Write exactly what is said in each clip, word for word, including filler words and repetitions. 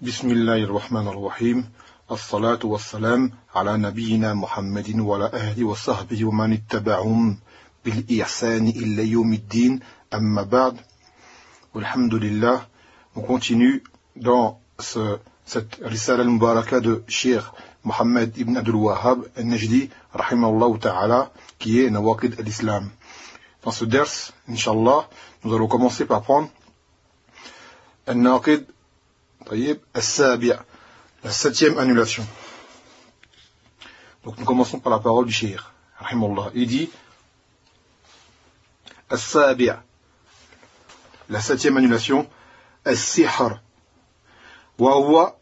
بسم الله الرحمن الرحيم الصلاة والسلام على نبينا محمد وعلى أهله وصحبه ومن اتبعهم بالإحسان إلى يوم الدين أما بعد والحمد لله. On continue dans ce, cette Risala al-Mubaraka de Cheikh Mohammed ibn Abdul Wahhab al-Najdi rahimahullah ta'ala, qui est Nawaqid al-Islam. Dans ce ders, Inch'Allah, nous allons commencer par prendre al-Naqid طيب السابع, la septième annulation. Donc nous commençons par la parole du Cheikh rahimahullah. Il dit السابع, la septième annulation, السحر وهو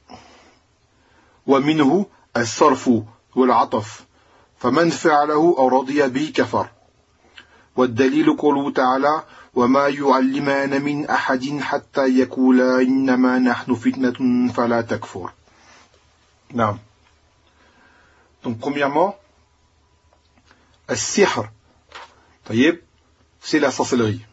ومنه الصرف والعطف فمن فعله أو رضي به كفر والدليل قوله تعالى وما يعلمان من أحد حتى يقولا إنما نحن فتنة فلا تكفر. نعم. Donc premièrement, السحر, طيب, c'est la sorcellerie.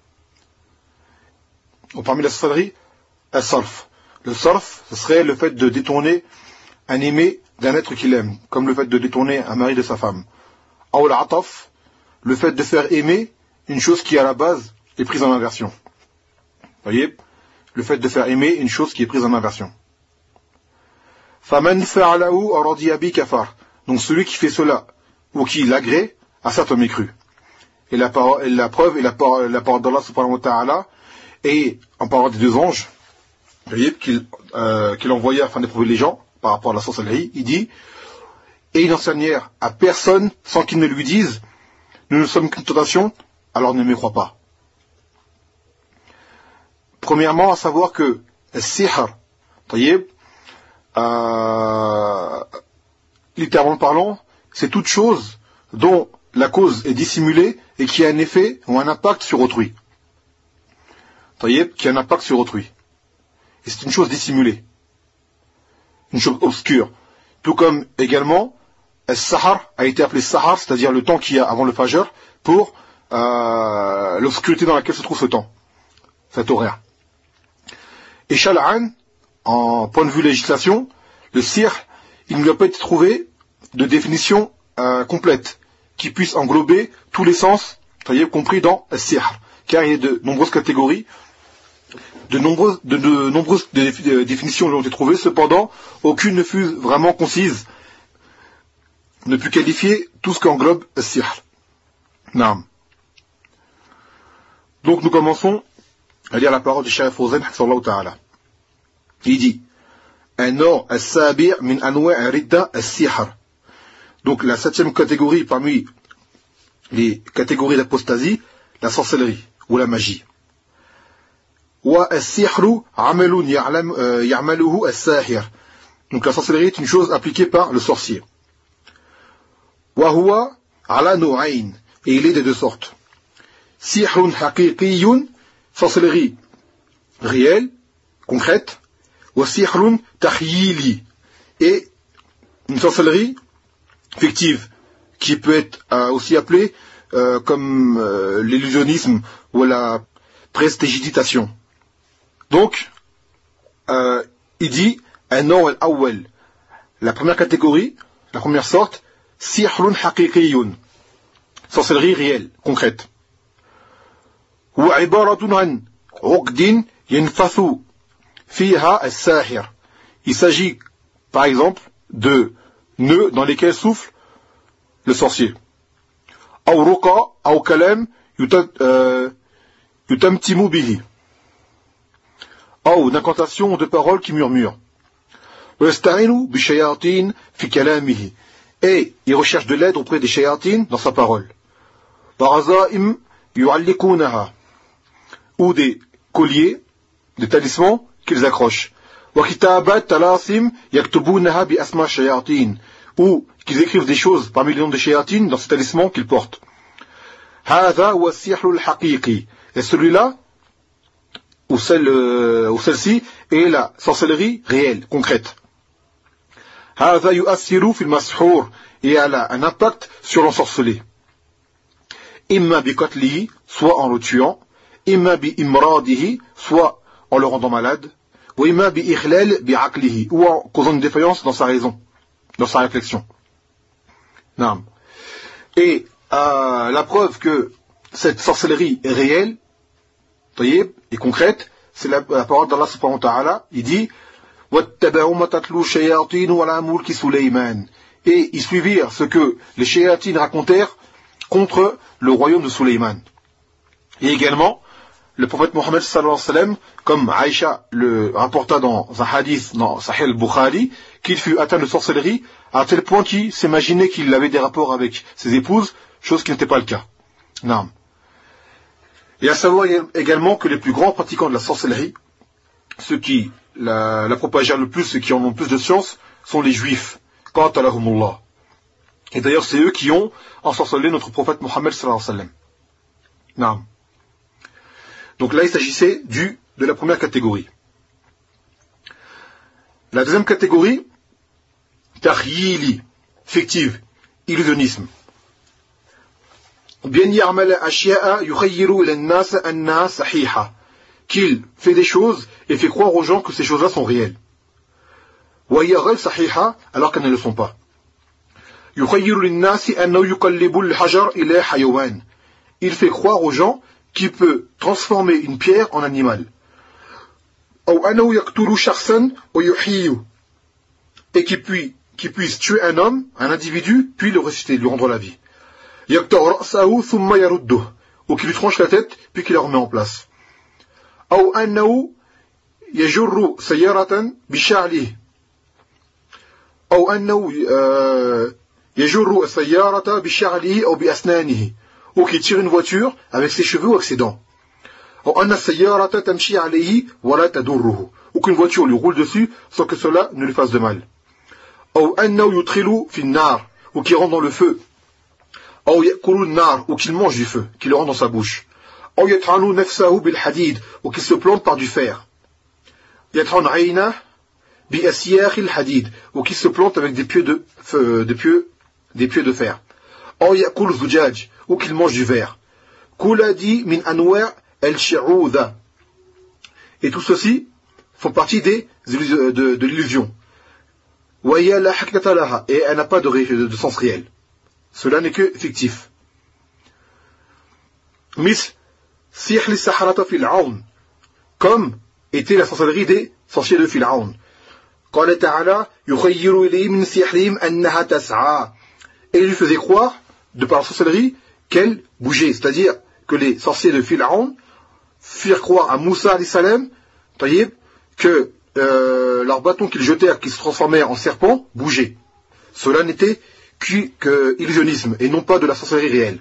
Donc, parmi la sorcellerie, الصرف. Le sarf, ce serait le fait de détourner un aimé d'un être qu'il aime, comme le fait de détourner un mari de sa femme. أو العطف, le fait de faire aimer une chose qui à la base est prise en inversion. Vous voyez, le fait de faire aimer une chose qui est prise en inversion. فَمَنْ فَعْلَهُ أَرَضِيَ بِهِ كَفَرَ. Donc celui qui fait cela ou qui l'agrée a certes mécru. Et la, parole, et la preuve est la parole, la parole d'Allah subhanahu wa ta'ala, et en parlant des deux anges, vous voyez, qu'il euh, qu'il envoyait afin d'éprouver les gens par rapport à la sorcellerie, il dit et il n'enseignèrent à personne sans qu'ils ne lui disent nous ne sommes qu'une tentation, alors ne me crois pas. Premièrement, à savoir que le sihr, taïeb, euh, littéralement parlant, c'est toute chose dont la cause est dissimulée et qui a un effet ou un impact sur autrui. Taïeb, qui a un impact sur autrui. Et c'est une chose dissimulée. Une chose obscure. Tout comme également, le sahar a été appelé sahar, c'est-à-dire le temps qu'il y a avant le fajr, pour euh, l'obscurité dans laquelle se trouve ce temps, cet horaire. Et shal'an, en point de vue législation, le sihr, il ne doit pas être trouvé de définition euh, complète, qui puisse englober tous les sens, y compris dans le sihr, car il y a de nombreuses catégories, de nombreuses, de, de nombreuses définitions ont été trouvées, cependant, aucune ne fut vraiment concise, ne put qualifier tout ce qu'englobe le sihr. Naam. Donc nous commençons à lire la parole du Cheikh Fawzan hafizahullah ta'ala. Il dit an-naw' as-sabi' min anwa' ridda as-sihr. Donc la septième catégorie parmi les catégories d'apostasie, la sorcellerie ou la magie. Wa as-sihru 'amalun ya'maluhu as-sahir. Donc la sorcellerie est une chose appliquée par le sorcier. Wa huwa 'ala naw'ayn, et il est de deux sortes. Sihrun haqiqiyyun, sorcellerie réelle, concrète, wa sihrun takhyili, et une sorcellerie fictive, qui peut être euh, aussi appelée euh, comme euh, l'illusionnisme ou la prestidigitation. Donc, euh, il dit an-naw' al-awwal, la première catégorie, la première sorte, sihrun haqiqiyyun, sorcellerie réelle, concrète. Ou ibaratun an 'uqdin yanfathu fiha as-sahir. Il s'agit, par exemple, de nœuds dans lesquels souffle le sorcier. Aw ruqa aw kalam yutamtimu bihi. Aw d'incantation ou de paroles qui murmurent. Wa yasta'inu bi shayatin fi kalamihi. Et il recherche de l'aide auprès des shayatin dans sa parole. Barazaim yu'allikunaha, ou des colliers, des talismans qu'ils accrochent. Wa kitabat talasim yaktubunaha bi asma shayatin, ou qu'ils écrivent des choses parmi les noms des shayatin dans ces talismans qu'ils portent. Hadha huwa as-sihr al-haqiqi. Et celui-là, ou celle, ou celle-ci, est la sorcellerie réelle, concrète. Hadha yu'assiru fi al-mashhur, et elle a un impact sur l'ensorcelé. Imma bi qatlihi, soit en le tuant, imma bi imradihi, soit en le rendant malade, وإما بإخلال بعقله, ou en causant une défaillance dans sa raison, dans sa réflexion. Non. Et euh, la preuve que cette sorcellerie est réelle, taïeb, et concrète, c'est la, la parole d'Allah subhanahu wa ta'ala. Il dit وَاتَّبَعُوا مَا تَتْلُو الشَّيَاطِينُ عَلَى مُلْكِ سُلَيْمَانَ. Et ils suivirent ce que les shayatines racontèrent contre le royaume de Sulayman. Et également, le prophète Mohammed sallallahu alayhi wa sallam, comme Aïcha le rapporta dans un hadith dans Sahih al-Bukhari, qu'il fut atteint de sorcellerie à tel point qu'il s'imaginait qu'il avait des rapports avec ses épouses, chose qui n'était pas le cas. Non. Et à savoir également que les plus grands pratiquants de la sorcellerie, ceux qui la, la propagèrent le plus, ceux qui en ont le plus de science, sont les juifs. Qatalahumullah. Et d'ailleurs, c'est eux qui ont ensorcelé notre prophète Mohammed sallallahu alayhi wa sallam. Non. Donc là, il s'agissait du, de la première catégorie. La deuxième catégorie, tahyili, fictive, illusionnisme. Bien ya'mal ashya'a yukhayyiru ila an-nas annaha sahiha, qu'il fait des choses et fait croire aux gens que ces choses-là sont réelles. Wa hiya ghayr sahiha, alors qu'elles ne le sont pas. Yukhayyiru lin-nas annahu yuqallibu al-hajar ila hayawan. Il fait croire aux gens qui peut transformer une pierre en animal. Et qui, puis, qui puisse tuer un homme, un individu, puis le ressusciter, lui rendre la vie. Ou qui lui tranche la tête, puis qui la remet en place. Ou qui tire une voiture avec ses cheveux ou avec ses dents. Ou qu'une voiture lui roule dessus sans que cela ne lui fasse de mal. Ou qui rentre dans le feu. Ou qu'il mange du feu, qu'il le rentre dans sa bouche. Ou qu'il se plante par du fer. Ou qu'il se plante avec des pieux de, euh, des pieux, des pieux de fer. Ou qu'il mange du verre. Et tout ceci font partie des, de, de, de l'illusion. Et elle n'a pas de, de, de sens réel. Cela n'est que fictif. Comme était la sorcellerie des sorciers de Pharaon. Et il lui faisait croire, de par la sorcellerie, qu'elle bougeait. C'est-à-dire que les sorciers de Pharaon firent croire à Moussa alayhi salam, que euh, leurs bâtons qu'ils jetèrent, qui se transformèrent en serpents, bougeaient. Cela n'était que illusionnisme et non pas de la sorcellerie réelle.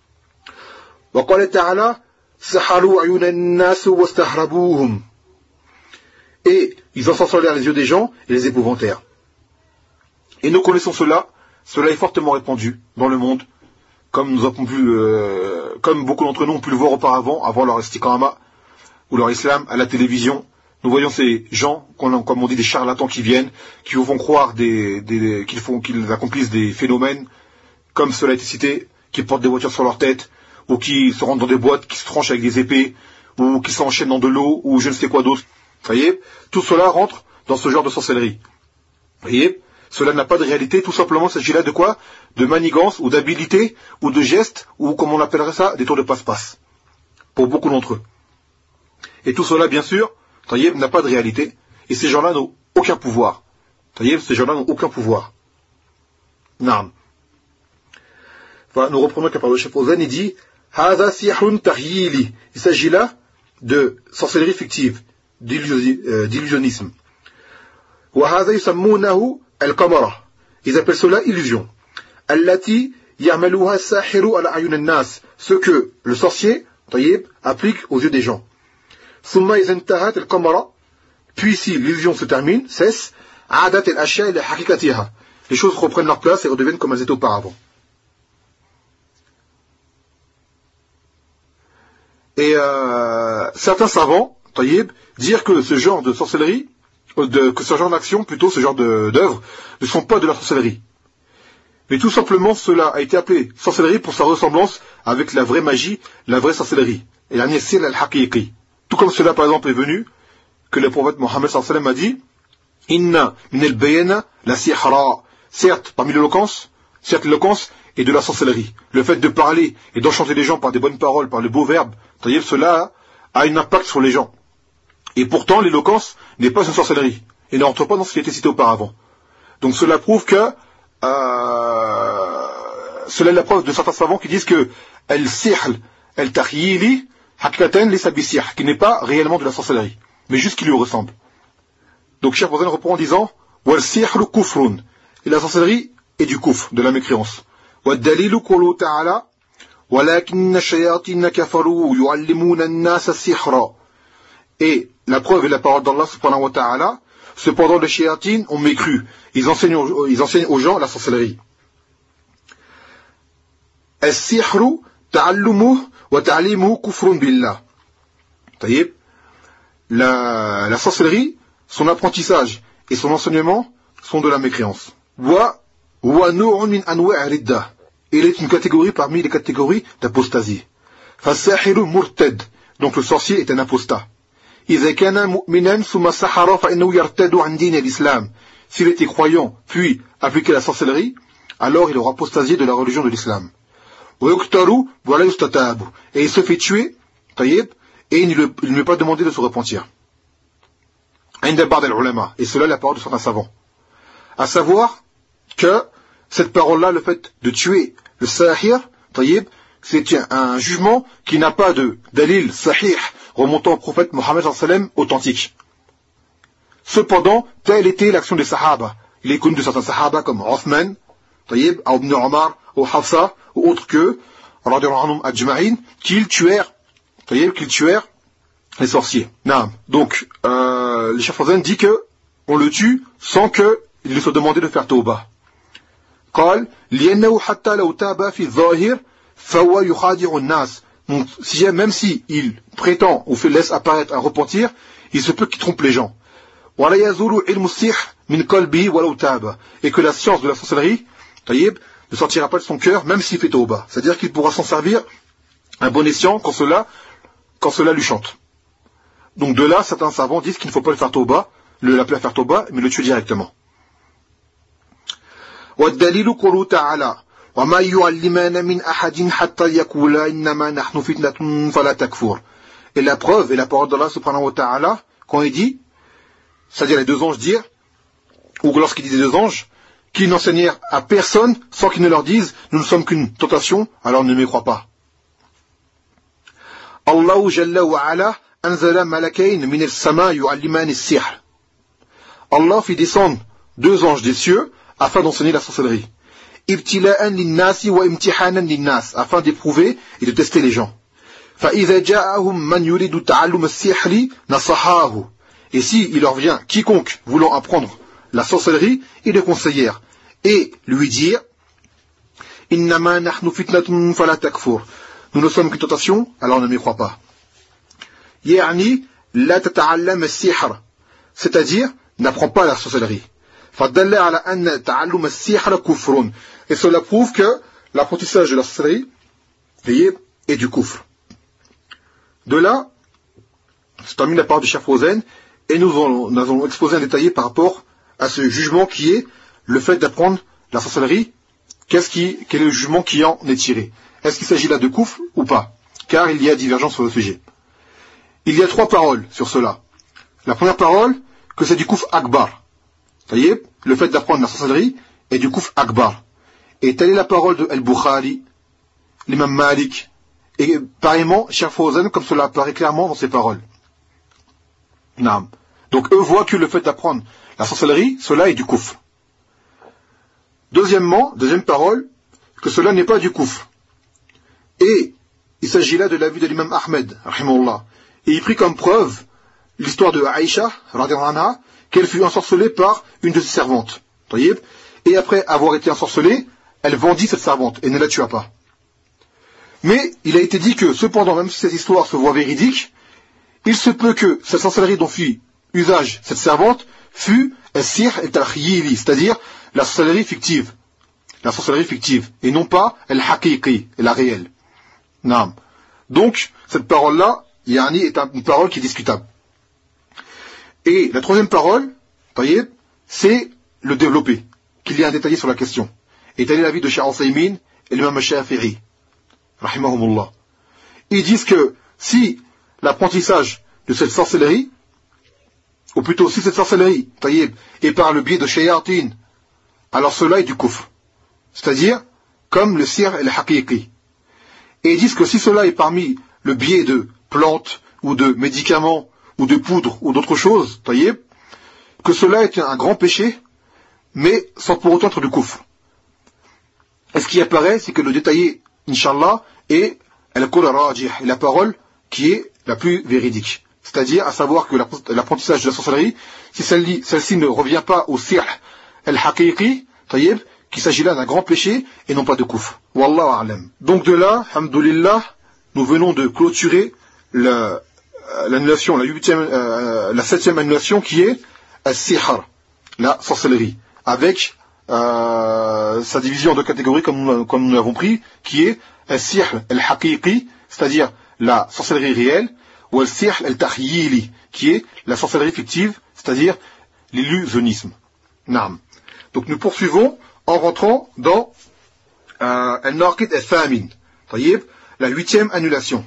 Et ils ensorcelèrent les yeux des gens et les épouvantèrent. Et nous connaissons cela, cela est fortement répandu dans le monde, comme nous avons pu, euh, comme beaucoup d'entre nous ont pu le voir auparavant, avant leur istiqama ou leur islam à la télévision. Nous voyons ces gens, comme on dit, des charlatans qui viennent, qui vous font croire des, des, qu'ils font, qu'ils accomplissent des phénomènes, comme cela a été cité, qui portent des voitures sur leur tête, ou qui se rendent dans des boîtes, qui se tranchent avec des épées, ou qui s'enchaînent dans de l'eau, ou je ne sais quoi d'autre. Vous voyez, tout cela rentre dans ce genre de sorcellerie. Vous voyez, cela n'a pas de réalité, tout simplement, il s'agit là de quoi? De manigance, ou d'habilité, ou de gestes, ou comme on appellerait ça, des tours de passe-passe. Pour beaucoup d'entre eux. Et tout cela, bien sûr, Taïeb n'a pas de réalité, et ces gens-là n'ont aucun pouvoir. Taïeb, ces gens-là n'ont aucun pouvoir. Naam. Enfin, nous reprenons qu'à part le chef Fawzan, il dit Hada sihrun tahyili. Il s'agit là de sorcellerie fictive, d'illusionnisme. Wa hada yusammunahu al-qamara. Ils appellent cela illusion. Allati ya'maluha as-sahiru ala ayun an-nas. Ce que le sorcier, Taïeb, applique aux yeux des gens. Summa izantahat al-qamara. Puis si l'illusion se termine, cesse, adat al-ashya ila haqiqatiha. Les choses reprennent leur place et redeviennent comme elles étaient auparavant. Et euh, certains savants, Taïeb, dire que ce genre de sorcellerie, de, que ce genre d'action, plutôt ce genre d'œuvres, ne sont pas de la sorcellerie. Mais tout simplement, cela a été appelé sorcellerie pour sa ressemblance avec la vraie magie, la vraie sorcellerie. Et la nisil al-haqiqi. Tout comme cela, par exemple, est venu que le prophète Mohammed sallallahu alayhi wa sallam a dit Inna min al-bayana la sihra. Certes, parmi l'éloquence, certes l'éloquence est de la sorcellerie. Le fait de parler et d'enchanter les gens par des bonnes paroles, par le beau verbe, c'est-à-dire cela a un impact sur les gens. Et pourtant, l'éloquence n'est pas une sorcellerie. Et ne rentre pas dans ce qui a été cité auparavant. Donc cela prouve que euh, cela est la preuve de certains savants qui disent que al-sihl, al-tahyili, hakikaten li sabisih, qui n'est pas réellement de la sorcellerie, mais juste qui lui ressemble. Donc Cheikh Fawzan reprend en disant wal-sihlu kufrun, et la sorcellerie est du kufr, de la mécréance. Wad-dalilu qawluhu ta'ala walakinna shayatina kafaru yu'allimuna an-nasa as-sihra. Et la preuve est la parole d'Allah subhanahu wa ta'ala. Cependant les shayatines ont mécru, ils enseignent aux, ils enseignent aux gens la sorcellerie. As-sihru ta'allumuhu wa ta'limuhu kufrun billah. Taïb, la, la sorcellerie, son apprentissage et son enseignement sont de la mécréance. Wa wa nu'un min anwa' ridda. Il est une catégorie parmi les catégories d'apostasie. Fa-sahiru murtad. Donc le sorcier est un apostat. إذا كان مؤمنا ثم سحر فإنه يرتد عن دين الإسلام. S'il était croyant puis appliquait la sorcellerie, alors il aura apostasié de la religion de l'islam. ويقتل ولا يستتاب. Et il se fait tuer, طيب, et il ne lui est pas demandé de se repentir. عند بعض العلماء. Et cela est la parole de certains savants. À savoir que cette parole-là, le fait de tuer le sahir, طيب, c'est un, un jugement qui n'a pas de dalil sahih remontant au prophète Mohammed sallallahu alayhi wa sallam authentique. Cependant, telle était l'action des sahaba. Il est connu de certains sahaba comme Othman, Tayyib, Ibn Omar, ou Hafsa, ou autres que, radiyallahu anhum ajma'in, qu'ils tuèrent, Tayyib, qu'ils tuèrent les sorciers. Naam. Donc, euh, le Cheikh Fawzan dit que on le tue sans que il lui soit demandé de faire tawbah. قال لأنه حتى لو تاب في الظاهر فهو يخادع الناس. Donc, si, même si il prétend ou fait, laisse apparaître un repentir, il se peut qu'il trompe les gens. Et que la science de la sorcellerie, taïb, ne sortira pas de son cœur, même s'il fait tawbah. C'est-à-dire qu'il pourra s'en servir un bon escient quand cela, quand cela lui chante. Donc de là, certains savants disent qu'il ne faut pas le faire tawbah, le l'appeler à faire tawbah, mais le tuer directement. وَالدَّلِيلُ قَوْلُهُ تَعَالَى وَمَا يُعَلِّمَانَ مِنْ أَحَدٍ حَتَّى يَقُولَا إِنَّمَا نَحْنُ فِتْنَةٌ فَلَا تَكْفُرْ. Et la preuve et la parole d'Allah subhanahu wa ta'ala, quand il dit, c'est-à-dire les deux anges dirent, ou lorsqu'il dit les deux anges, qu'ils n'enseignèrent à personne sans qu'ils ne leur disent, nous ne sommes qu'une tentation, alors ne me crois pas. Allahu jalla wa ala anzala malakayn min as-sama yu'alliman as-sihr. Allah fit descendre deux anges des cieux afin d'enseigner la sorcellerie. Ibtila'an lin-nasi wa imtihanan lin-nas, afin d'éprouver et de tester les gens. فَإِذَا جَاءَهُمْ مَنْ يُرِيدُ تَعَلُّمَ السِّحْرِ نَصَحَاهُ. Et si il leur vient quiconque voulant apprendre la sorcellerie, ils le conseillèrent et lui dirent إِنَّمَا نَحْنُ فِتْنَةٌ فَلَا تَكْفُرْ. Nous ne sommes qu'une tentation, alors ne m'y crois pas. يعني لا تتعلم السحر, c'est-à-dire n'apprends pas la sorcellerie. فَدَلَّ عَلَى أَنَّ تَعَلُّمَ السِّحْرَ كُفْرٌ. Et cela prouve que l'apprentissage de la sorcellerie est du kufr. De là, c'est terminé la parole de Cheikh Fawzan, et nous allons, nous allons exposer un détail par rapport à ce jugement qui est le fait d'apprendre la sorcellerie. Qu'est-ce qui, quel est le jugement qui en est tiré? Est-ce qu'il s'agit là de kufr ou pas? Car il y a divergence sur le sujet. Il y a trois paroles sur cela. La première parole, que c'est du kufr akbar. Vous voyez, le fait d'apprendre la sorcellerie est du kufr akbar. Et telle est la parole de Al-Bukhari, l'imam Malik, et pareillement, Cheikh Fawzan, comme cela apparaît clairement dans ses paroles. Naam. Donc eux voient que le fait d'apprendre la sorcellerie, cela est du kufr. Deuxièmement, deuxième parole, que cela n'est pas du kufr. Et il s'agit là de l'avis de l'imam Ahmed, rahimahullah. Et il prit comme preuve l'histoire de Aïcha, radhiyallahu anha, qu'elle fut ensorcelée par une de ses servantes. Et après avoir été ensorcelée, elle vendit cette servante et ne la tua pas. Mais il a été dit que, cependant, même si ces histoires se voient véridiques, il se peut que cette sorcellerie dont fit usage cette servante fut al-sihr al-tarkhiyili, c'est-à-dire la sorcellerie fictive. La sorcellerie fictive, et non pas al-haqiqi, la réelle. Naam. Donc, cette parole-là, yani, est une parole qui est discutable. Et la troisième parole, taïeb, c'est le développer, qu'il y a un détaillé sur la question. Et tel est l'avis de Cheikh Al-Saymin et l'imam Shafi'i, rahimahumullah. Ils disent que si l'apprentissage de cette sorcellerie, ou plutôt si cette sorcellerie, taïeb, est par le biais de shayatin, alors cela est du kufr. C'est-à-dire, comme le sir et le haqiqi. Et ils disent que si cela est parmi le biais de plantes, ou de médicaments, ou de poudre, ou d'autres choses, taïeb, que cela est un grand péché, mais sans pour autant être du kufr. Et ce qui apparaît, c'est que le détaillé, Inch'Allah, est al-qawl rajih, la parole qui est la plus véridique. C'est-à-dire, à savoir que l'apprentissage de la sorcellerie, si celle-ci, celle-ci ne revient pas au sir al-haqiqi, taïeb, qu'il s'agit là d'un grand péché et non pas de kufr. Wallahu a'lam. Donc de là, alhamdoulilah, nous venons de clôturer la, l'annulation, la huitième, euh, la septième annulation qui est al-sihr, la sorcellerie, avec euh, sa division en deux catégories comme, comme nous l'avons pris, qui est al-sihr al-haqiqi, c'est-à-dire la sorcellerie réelle, ou al-sihr al-takhyili, qui est la sorcellerie fictive, c'est-à-dire l'illusionnisme. Naam. Donc nous poursuivons en rentrant dans euh, al-naqid al-thamin, la huitième annulation.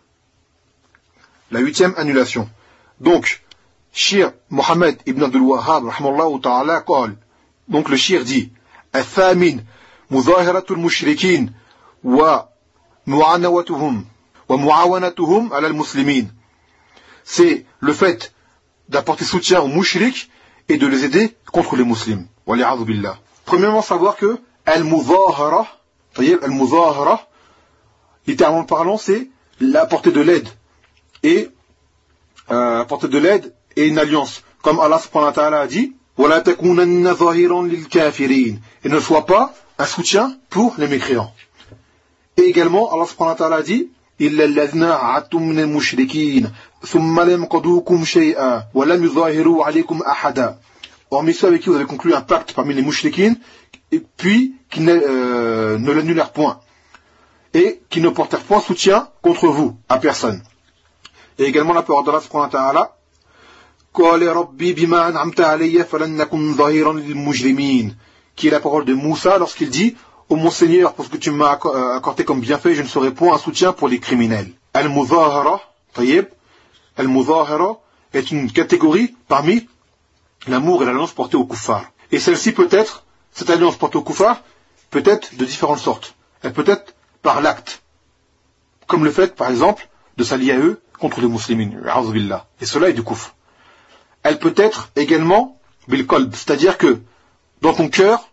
La huitième annulation. Donc, Shir Mohammed ibn Abdul Wahhab, rahmallahu ta'ala, qal. Donc le shir dit, al-thamin, mudahiratul mushrikin, wa mu'anawatuhum, wa mu'awanatuhum ala al-muslimin. C'est le fait d'apporter soutien aux mushriks et de les aider contre les musulmans. Wa li'adhu billah. Premièrement, savoir que al-mudahara, al-mudahara, littéralement parlant, c'est l'apporter de l'aide. Et euh, apporter de l'aide et une alliance. Comme Allah subhanahu wa ta'ala a dit, وَلَا تَكُونَنَّ ظَهِرًا لِلْكَافِرِينَ. Et ne sois pas un soutien pour les mécréants. Et également, Allah subhanahu wa ta'ala a dit, إِلَّا الَّذِينَ عَدْتُم مِّنَ الْمُشْرِكِينَ ثُمَّ لَمْ يَنقُضُوكُمْ شَيْئًا وَلَمْ يُظَاهِرُوا عَلَيْكُمْ أَحَدًا. Hormis ceux avec qui vous avez conclu un pacte parmi les mushrikines, et puis qui ne, euh, ne l'annulèrent point, et qui ne portèrent point soutien contre vous, à personne. Et également la parole d'Allah subhanahu wa ta'ala, قَالَ رَبِّي بِمَا أَنْعَمْتَ عَلَيَّ فَلَنْ نَكُنْ ظَهِيرًا لِلْمُجْرِمِينَ, qui est la parole de Moussa lorsqu'il dit, ô mon Seigneur, pour ce que tu m'as accordé comme bienfait, je ne serai point un soutien pour les criminels. Al-Mudahara, tayyib, Al-Mudahara est une catégorie parmi l'amour et l'alliance portée au kuffar. Et celle-ci peut être, cette alliance portée au kuffar, peut être de différentes sortes. Elle peut être par l'acte, comme le fait, par exemple, de s'allier à eux contre les musulmans. Et cela est du kufr. Elle peut être également bil qalb, c'est-à-dire que dans ton cœur,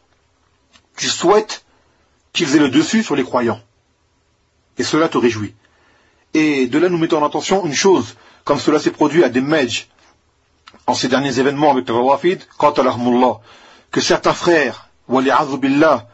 tu souhaites qu'ils aient le dessus sur les croyants. Et cela te réjouit. Et de là, nous mettons en attention une chose, comme cela s'est produit à des Medj, en ces derniers événements avec le Rawafid, qatalahumullah, que certains frères, wali'adhu billah,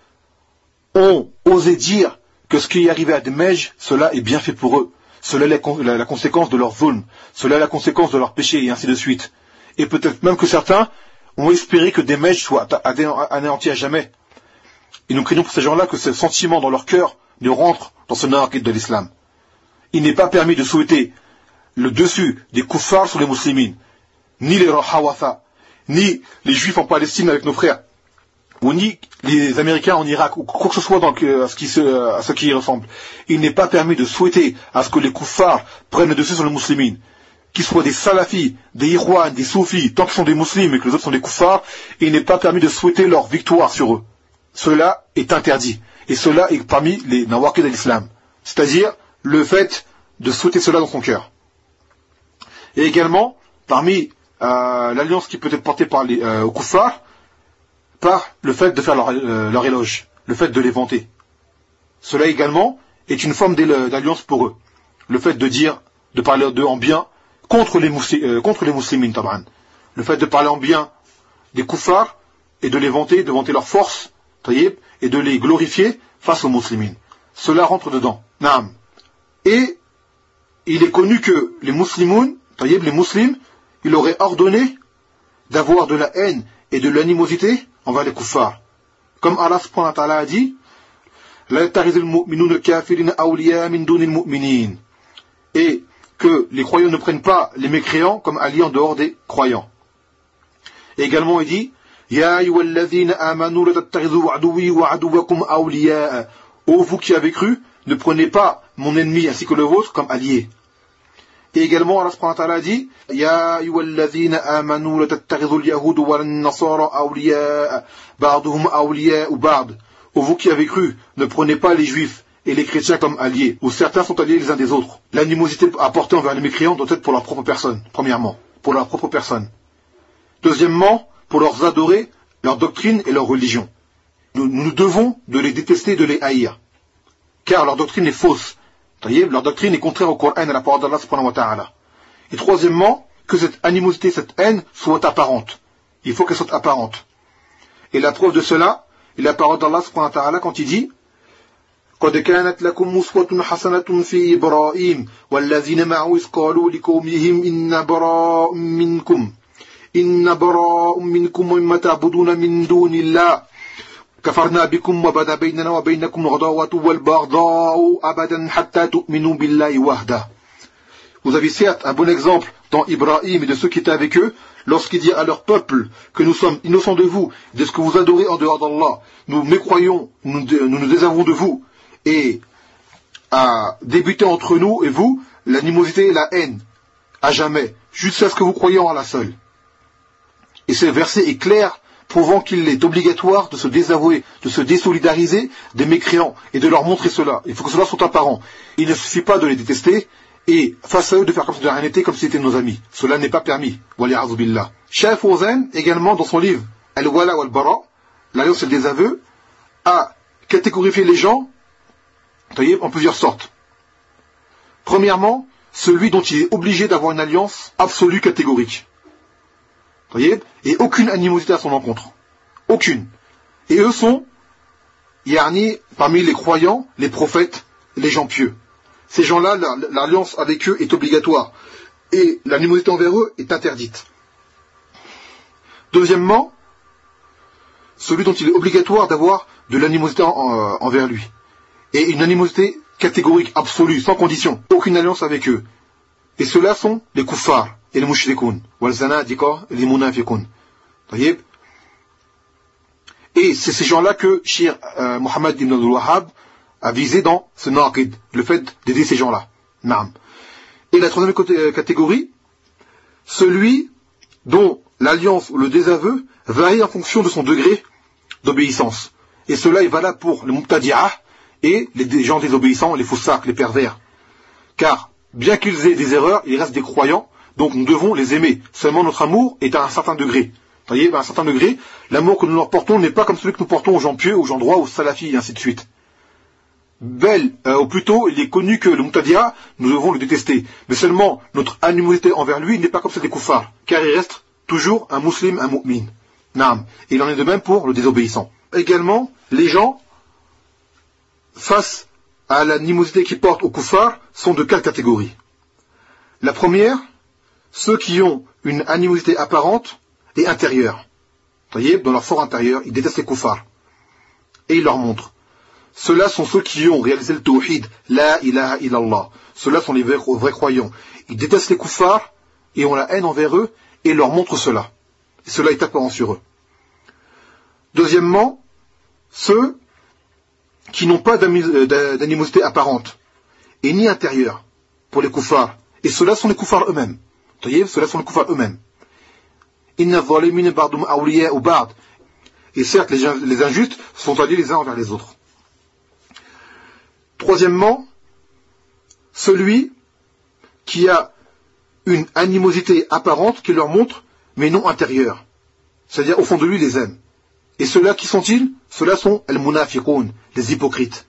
ont osé dire que ce qui est arrivé à des Medj, cela est bien fait pour eux. Cela est la, la, la conséquence de leur zulm, cela est la conséquence de leur péché, et ainsi de suite. Et peut-être même que certains ont espéré que des Medj soient anéantis à jamais. Et nous craignons pour ces gens-là que ce sentiment dans leur cœur ne rentre dans ce naqid de l'islam. Il n'est pas permis de souhaiter le dessus des kuffars sur les musulmans, ni les Rahawatha, ni les juifs en Palestine avec nos frères, ou ni les Américains en Irak, ou quoi que ce soit dans le, à, ce qui se, à ce qui y ressemble. Il n'est pas permis de souhaiter à ce que les kuffars prennent le dessus sur les musulmans, qu'ils soient des salafis, des irwan, des soufis, tant qu'ils sont des musulmans et que les autres sont des kuffars, il n'est pas permis de souhaiter leur victoire sur eux. Cela est interdit. Et cela est parmi les nawaqid de l'islam. C'est-à-dire le fait de souhaiter cela dans son cœur. Et également, parmi euh, l'alliance qui peut être portée par les euh, kuffars, par le fait de faire leur, euh, leur éloge, le fait de les vanter. Cela également est une forme d'alliance pour eux. Le fait de dire, de parler d'eux en bien contre les, moussi, euh, contre les musulmans, tab'an. Le fait de parler en bien des kuffars et de les vanter, de vanter leur force, tayyib, et de les glorifier face aux musulmans. Cela rentre dedans. Naam. Et il est connu que les musulmans, tayyib, les musulmans, il aurait ordonné d'avoir de la haine et de l'animosité envers les kuffars. Comme Allah subhanahu wa ta'ala a dit, La yattakhidhul mu'minuna kafirina awliya min dunil mu'minin. Et que les croyants ne prennent pas les mécréants comme alliés en dehors des croyants. Et également il dit Ya ayyuhalladhina amanu la tattakhidhu aduwwi wa aduwwakum awliya. Ô vous qui avez cru, ne prenez pas mon ennemi ainsi que le vôtre comme alliés. Et également Allah subhanahu wa ta'ala dit Ya ayyuhalladhina amanu la tattakhidhu al-yahuda wa an-nasara awliya ba'duhum awliya ou ba'd. Ô vous qui avez cru, ne prenez pas les juifs et les chrétiens comme alliés, où certains sont alliés les uns des autres. L'animosité apportée envers les mécréants doit être pour leur propre personne, premièrement, pour leur propre personne. Deuxièmement, pour leur adorer, leur doctrine et leur religion. Nous, nous devons de les détester et de les haïr, car leur doctrine est fausse. Leur doctrine est contraire au Coran et à la parole d'Allah subhanahu wa ta'ala. Et troisièmement, que cette animosité, cette haine soit apparente. Il faut qu'elle soit apparente. Et la preuve de cela est la parole d'Allah subhanahu wa ta'ala quand il dit قد كانت لكم أسوة حسنة في إبراهيم والذين معه إذ قالوا لقومهم إن براء منكم إن براء منكم ومما تعبدون من دون الله كفرنا بكم وبدا بيننا وبينكم العداوة والبغضاء أبدا حتى تؤمنوا بالله وحده. Vous avez certes un bon exemple dans Ibrahim et de ceux qui étaient avec eux, lorsqu'il dit à leur peuple que nous sommes innocents de vous, de ce que vous adorez en dehors d'Allah, nous mécroyons, nous nous, nous désavouons de vous, et à débuter entre nous et vous l'animosité et la haine, à jamais, jusqu'à ce que vous croyez en Allah seul. Et ce verset est clair, prouvant qu'il est obligatoire de se désavouer, de se désolidariser des mécréants, et de leur montrer cela. Il faut que cela soit apparent. Il ne suffit pas de les détester, et face à eux de faire comme si de rien n'était, comme si c'était nos amis. Cela n'est pas permis. Wali'adhu billah. Cheikh Fawzan, également dans son livre Al-Wala wal-Bara, l'alliance et le désaveu, a catégorifié les gens en plusieurs sortes. Premièrement, celui dont il est obligé d'avoir une alliance absolue catégorique. Et aucune animosité à son encontre. Aucune. Et eux sont, yani, parmi les croyants, les prophètes, les gens pieux. Ces gens-là, l'alliance avec eux est obligatoire. Et l'animosité envers eux est interdite. Deuxièmement, celui dont il est obligatoire d'avoir de l'animosité en, en, envers lui. Et une animosité catégorique, absolue, sans condition. Aucune alliance avec eux. Et ceux-là sont les kuffars et les mushrikoun. Wal zanadiqa et les munafiqoun. Et c'est ces gens-là que Cheikh euh, Mohammed ibn Abdul Wahhab a visé dans ce naqid, le fait d'aider ces gens-là. Naam. Et la troisième catégorie, celui dont l'alliance ou le désaveu varie en fonction de son degré d'obéissance. Et cela est valable pour les mubtadi'ah et les gens désobéissants, les foussaks, les pervers. Car, bien qu'ils aient des erreurs, ils restent des croyants, donc nous devons les aimer. Seulement notre amour est à un certain degré. Vous voyez, à un certain degré, l'amour que nous leur portons n'est pas comme celui que nous portons aux gens pieux, aux gens droits, aux salafis, et ainsi de suite. Bel, euh, ou plutôt, il est connu que le mubtadi'a, nous devons le détester. Mais seulement, notre animosité envers lui n'est pas comme celle des kuffars, car il reste toujours un musulman, un mu'min. Naam. Et il en est de même pour le désobéissant. Également, les gens, face à l'animosité qu'ils portent aux kuffars, sont de quatre catégories. La première, ceux qui ont une animosité apparente et intérieure. Vous voyez, dans leur fort intérieur, ils détestent les kuffars. Et ils leur montrent. Ceux-là sont ceux qui ont réalisé le tawhid, la ilaha illallah. Ceux-là sont les vrais, vrais croyants. Ils détestent les kuffars et ont la haine envers eux et leur montrent cela. Et cela est apparent sur eux. Deuxièmement, ceux qui n'ont pas d'animosité apparente et ni intérieure pour les kuffars. Et ceux-là sont les kuffars eux-mêmes. Vous voyez, ceux-là sont les kuffars eux-mêmes. Inna zalimina ba'dum awliya ou ba'd. Et certes, les, les injustes sont alliés les uns envers les autres. Troisièmement, celui qui a une animosité apparente qui leur montre, mais non intérieure. C'est-à-dire, au fond de lui, les aime. Et ceux-là, qui sont-ils? Ceux-là sont al-munafiqoun, les hypocrites.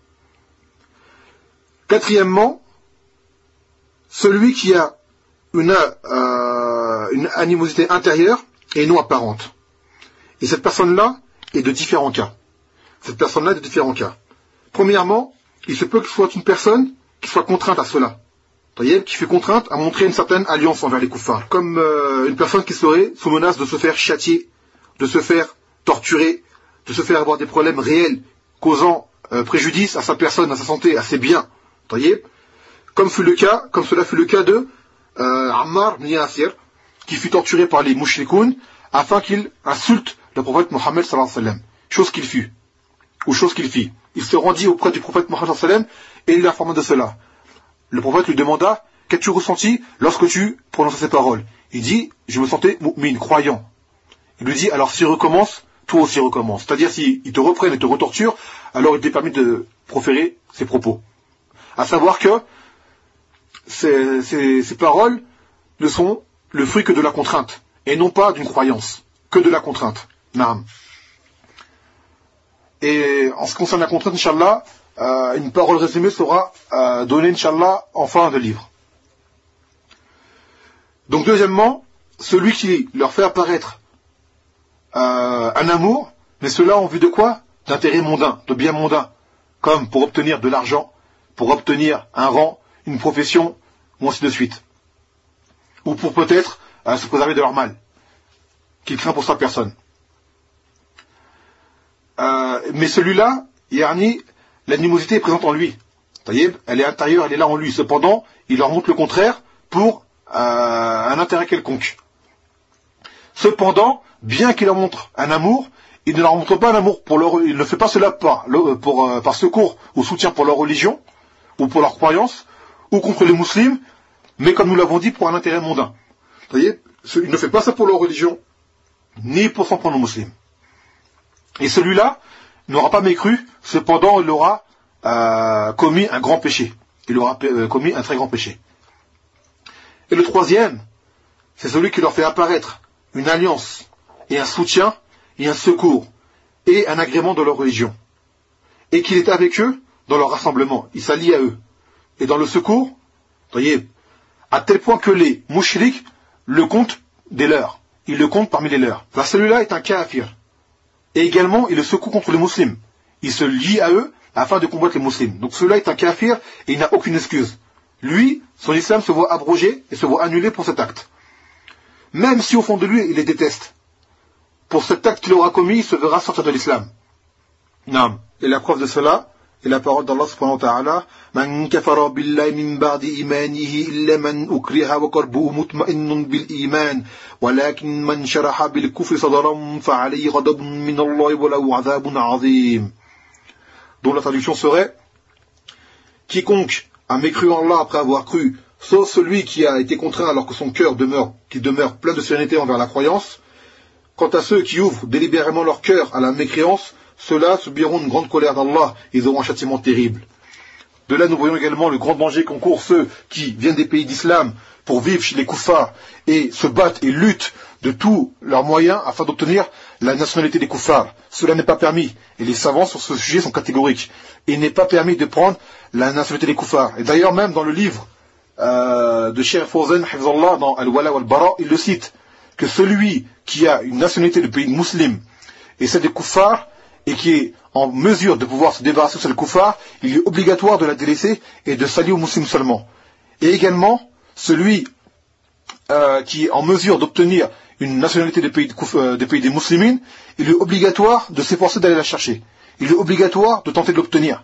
Quatrièmement, celui qui a une, euh, une animosité intérieure et non apparente. Et cette personne-là est de différents cas. Cette personne-là est de différents cas. Premièrement, il se peut que ce soit une personne qui soit contrainte à cela. Vous voyez, qui fait contrainte à montrer une certaine alliance envers les kuffars. Comme euh, une personne qui serait sous menace de se faire châtier, de se faire torturer, de se faire avoir des problèmes réels, causant euh, préjudice à sa personne, à sa santé, à ses biens. Vous voyez, comme fut le cas, comme cela fut le cas de euh, Ammar ibn Yasir, qui fut torturé par les mushrikoun afin qu'il insulte le prophète Mohammed sallallahu alayhi wa sallam. Chose qu'il fut, ou chose qu'il fit. Il se rendit auprès du prophète Mohammed sallallahu alayhi wa sallam et il l'informa de cela. Le prophète lui demanda, qu'as-tu ressenti lorsque tu prononçais ces paroles? Il dit, je me sentais mu'min, croyant. Il lui dit, alors s'il recommence, toi aussi recommence. C'est-à-dire, s'il te reprenne et te retorture, alors il t'est permis de proférer ses propos. À savoir que ces, ces, ces paroles ne sont le fruit que de la contrainte, et non pas d'une croyance, que de la contrainte. Naam. Et en ce qui concerne la contrainte, Inch'Allah, euh, une parole résumée sera euh, donnée, Inch'Allah, en fin de livre. Donc deuxièmement, celui qui leur fait apparaître euh, un amour, mais cela en vue de quoi? D'intérêt mondain, de bien mondain, comme pour obtenir de l'argent, pour obtenir un rang, une profession, ou ainsi de suite. Ou pour peut-être euh, se préserver de leur mal, qu'il craint pour sa personne. Euh, mais celui-là, yani, l'animosité est présente en lui. Elle est intérieure, elle est là en lui. Cependant, il leur montre le contraire pour euh, un intérêt quelconque. Cependant, bien qu'il leur montre un amour, il ne leur montre pas un amour pour leur, il ne fait pas cela par, pour, euh, par secours ou soutien pour leur religion, ou pour leur croyance, ou contre les musulmans, mais comme nous l'avons dit, pour un intérêt mondain. Vous voyez, il ne fait pas ça pour leur religion, ni pour s'en prendre aux musulmans. Et celui-là n'aura pas mécru, cependant il aura euh, commis un grand péché. Il aura euh, commis un très grand péché. Et le troisième, c'est celui qui leur fait apparaître une alliance, et un soutien, et un secours, et un agrément de leur religion. Et qu'il est avec eux dans leur rassemblement, il s'allie à eux. Et dans le secours, voyez, à tel point que les mouchriks le comptent des leurs. Ils le comptent parmi les leurs. Là, celui-là est un kafir. Et également, il le secoue contre les musulmans. Il se lie à eux afin de combattre les musulmans. Donc celui-là est un kafir et il n'a aucune excuse. Lui, son islam se voit abrogé et se voit annulé pour cet acte. Même si au fond de lui, il les déteste. Pour cet acte qu'il aura commis, il se verra sortir de l'islam. Naam. Et la preuve de cela est la parole d'Allah subhanahu wa ta'ala: Man kafara billahi min ba'di imanihi illa man ukriha wa qalbuhu mutma'innun bil iman walakin man sharaha bil kufri sadran fa alayhi ghadabun min Allah wa lahu 'adhabun 'azim. Dont la traduction serait: quiconque a mécru en Allah après avoir cru, sauf celui qui a été contraint alors que son cœur demeure, qui demeure plein de sérénité envers la croyance. Quant à ceux qui ouvrent délibérément leur cœur à la mécréance, ceux-là subiront une grande colère d'Allah, ils auront un châtiment terrible. De là, nous voyons également le grand danger qu'encourent ceux qui viennent des pays d'islam pour vivre chez les koufars et se battent et luttent de tous leurs moyens afin d'obtenir la nationalité des koufars. Cela n'est pas permis, et les savants sur ce sujet sont catégoriques. Il n'est pas permis de prendre la nationalité des koufars. Et d'ailleurs, même dans le livre euh, de Cheikh Fawzan, Hafizallah, dans Al-Wala wal-Bara, il le cite, que celui qui a une nationalité de pays musulman et celle des koufars, et qui est en mesure de pouvoir se débarrasser de ce koufar, il est obligatoire de la délaisser et de s'allier aux musulmans seulement. Et également, celui euh, qui est en mesure d'obtenir une nationalité des pays, de, des, pays des musulmans, il est obligatoire de s'efforcer d'aller la chercher. Il est obligatoire de tenter de l'obtenir.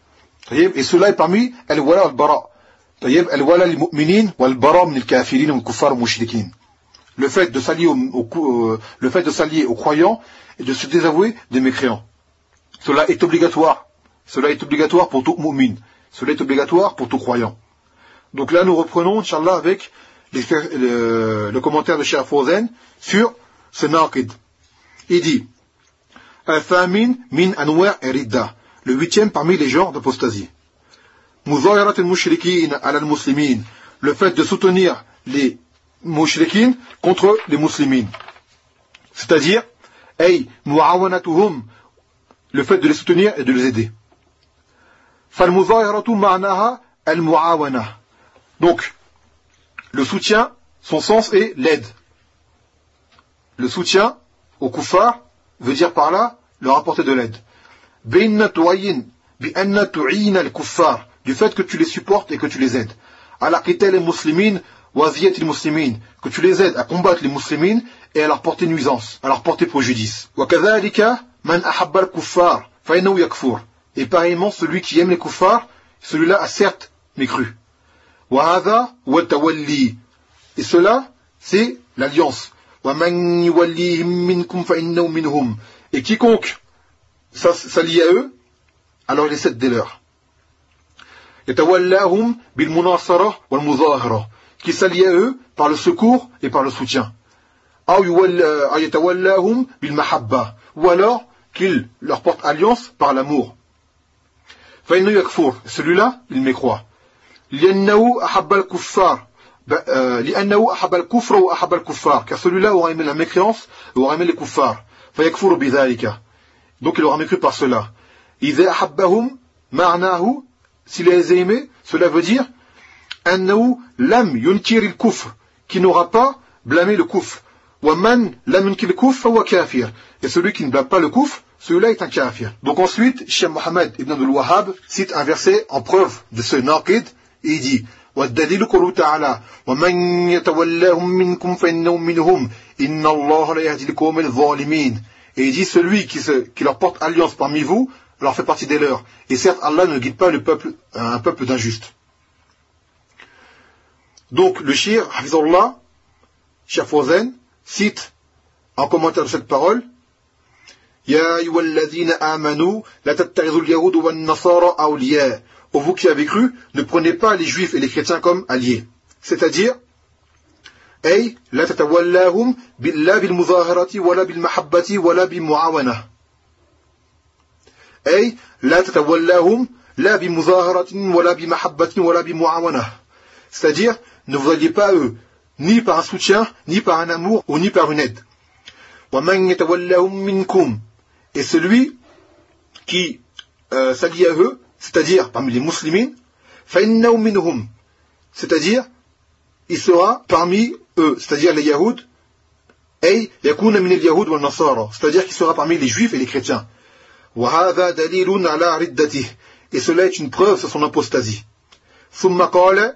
Et cela est parmi al-wala wal-bara. Al-wala lil-mu'minin wal-bara min al-kafirin wal-kuffar wal-mushrikin. Le fait de s'allier au, au, le fait de s'allier aux croyants et de se désavouer des mécréants. Cela est obligatoire. Cela est obligatoire pour tout mu'min. Cela est obligatoire pour tout croyant. Donc là, nous reprenons, Inch'Allah, avec les, le, le commentaire de Cheikh Fawzan sur ce naqid. Il dit: Al-Thamin min anwa' ridda. Le huitième parmi les genres d'apostasie. Muzahirat al-mushrikin ala al-muslimin. Le fait de soutenir les mushrikin contre les musulmans. C'est-à-dire, ay mu'awanatuhum, le fait de les soutenir et de les aider. Fal-muzahiratu ma'naha al-mu'awana. Donc, le soutien, son sens est l'aide. Le soutien aux kuffars veut dire par là leur apporter de l'aide. Bi'anna tu'ayyin, bi'anna tu'ayyin al-kuffar, du fait que tu les supportes et que tu les aides. Ala qital al-muslimin waziyat al-muslimin, que tu les aides à combattre les musulmans et à leur porter nuisance, à leur porter préjudice. Wa kadhalika man ahabba al-kuffar fa innahu yakfur. Et pareillement, celui qui aime les kuffars, celui-là a certes mécru. وهذا هو التولي. Et cela, c'est l'alliance. وَمَنْ يُوَلِّيهِمْ مِنْكُمْ فَإِنَّهُ مِنْهُمْ. Et quiconque s'allie à eux, alors il est sept des leurs. يَتَوَلَّاهُمْ بِالْمُنَاصَرَةِ وَالْمُظَاهَرَةِ. Qui s'allie à eux par le secours et par le soutien. أَوْ يَتَوَلَّاهُمْ بِالْمَحَبَّةِ. Ou alors qu'il leur porte alliance par l'amour. فَإِنَّهُ يَكْفُرُ. Celui-là, il mécroit. لِأَنَّهُ أَحَبَّ الْكُفَّارِ. لأنه أحب الكفر وأحب الكفار, car celui-là aura aimé la mécréance et aura aimé les kuffars. فيكفر بذلك. Donc il aura mécru par cela. إذا أحبهم معناه, s'il les a aimés, cela veut dire أنه لم ينكر الكفر, qui n'aura pas blâmé le kufr. ومن لم ينكر الكفر فهو كافر. Et celui qui ne blâme pas le kufr, celui-là est un kafir. Donc ensuite, Cheikh Mohammed ibn Abdul Wahhab cite un verset en preuve de ce naqid et il dit والدليل قوله تعالى ومن يتولهم منكم فإنه منهم إن الله لا يهدي القوم الظالمين. Et il dit celui qui, se, qui leur porte alliance parmi vous leur fait partie des leurs. Et certes Allah ne guide pas le peuple, un peuple d'injustes. Donc le shir Hafizullah Cheikh Fawzan cite en commentaire de cette parole Ya ayyuhalladhina amanu la tattakhidhul yahuda wan nasara awliya. Ô vous qui avez cru, ne prenez pas les juifs et les chrétiens comme alliés. C'est-à-dire, أي لا تتولاهم لا بالمظاهرة ولا بالمحبة ولا بالمعاونة. أي لا تتولاهم لا بمظاهرة ولا بمحبة ولا بمعاونة. C'est-à-dire, ne vous alliez pas à eux, ni par un soutien, ni par un amour, ou ni par une aide. ومن يتولهم منكم. Et celui qui euh, s'allie à eux, c'est-à-dire parmi les musulmans, فَإِنَّهُ مِنْهُمْ. C'est-à-dire, il sera parmi eux, c'est-à-dire les Yahoud, أي يكون من اليهود والنصارى, c'est-à-dire qu'il sera parmi les juifs et les chrétiens. وَهَذَا دَلِيلٌ عَلَى رِدَّتِهِ. Et cela est une preuve sur son apostasie. ثُمَّ قَالَ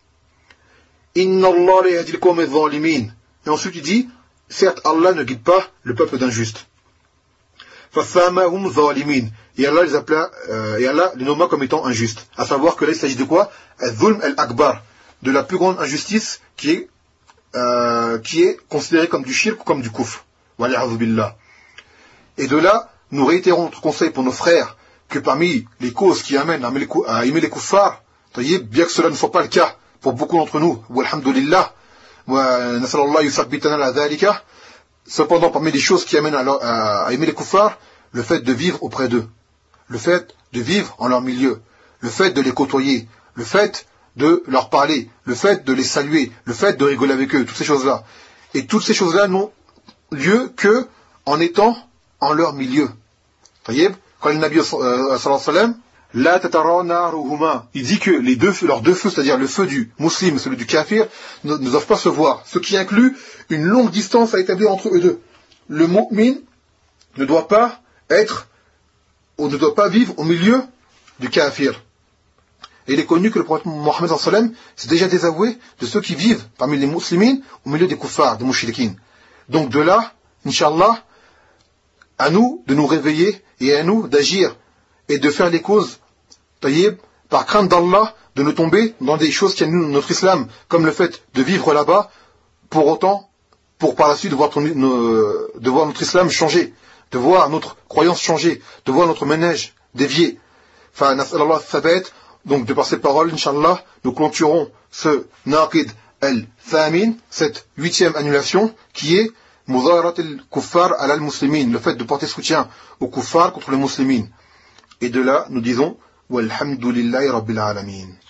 إِنَّ اللَّهَ لَا يَهْدِي الْقَوْمَ الظَّالِمِينَ. Et ensuite il dit, certes Allah ne guide pas le peuple d'injustes. فَثَامَهُمْ ظَالِمِينَ. Et Allah les appela, euh, et Allah les nomma comme étant injustes. À savoir que là il s'agit de quoi? Al-Dhulm al-Akbar, de la plus grande injustice qui est, euh, qui est considérée comme du shirk ou comme du kufr. Wali'adhu billah. Et de là, nous réitérons notre conseil pour nos frères que parmi les causes qui amènent à aimer les, à aimer les kuffars, bien que cela ne soit pas le cas pour beaucoup d'entre nous, walhamdulillah, wa nasallallahu yuthabbitana la dhalika, cependant parmi les choses qui amènent à, à, à aimer les kuffars, le fait de vivre auprès d'eux, le fait de vivre en leur milieu, le fait de les côtoyer, le fait de leur parler, le fait de les saluer, le fait de rigoler avec eux, toutes ces choses-là. Et toutes ces choses-là n'ont lieu que en étant en leur milieu. Tayyib, quand le Nabi sallallahu alayhi wa sallam, la tatara naruhuma, il dit que les deux feux, leurs deux feux, c'est-à-dire le feu du musulman et celui du kafir, ne, ne doivent pas se voir, ce qui inclut une longue distance à établir entre eux deux. Le mu'min ne doit pas être, ou ne doit pas vivre au milieu du kafir. Et il est connu que le prophète Mohammed sallallahu alayhi wa sallam s'est déjà désavoué de ceux qui vivent parmi les musulmans au milieu des kuffars, des mushrikin. Donc de là, Inch'Allah, à nous de nous réveiller et à nous d'agir et de faire les causes, tayyib, par crainte d'Allah, de ne tomber dans des choses qui annulent notre islam, comme le fait de vivre là-bas, pour autant, pour par la suite de voir, ton, de voir notre islam changer, de voir notre croyance changer, de voir notre ménage dévier. Enfin, nas'alallah thabat. Donc, de par ces paroles, Inch'Allah, nous clôturons ce Naqid al-Thamin, cette huitième annulation, qui est Mudarat al-Kuffar al-Muslimin, le fait de porter soutien aux kuffars contre les musulmans. Et de là, nous disons, Walhamdulillahi Rabbil Alamin.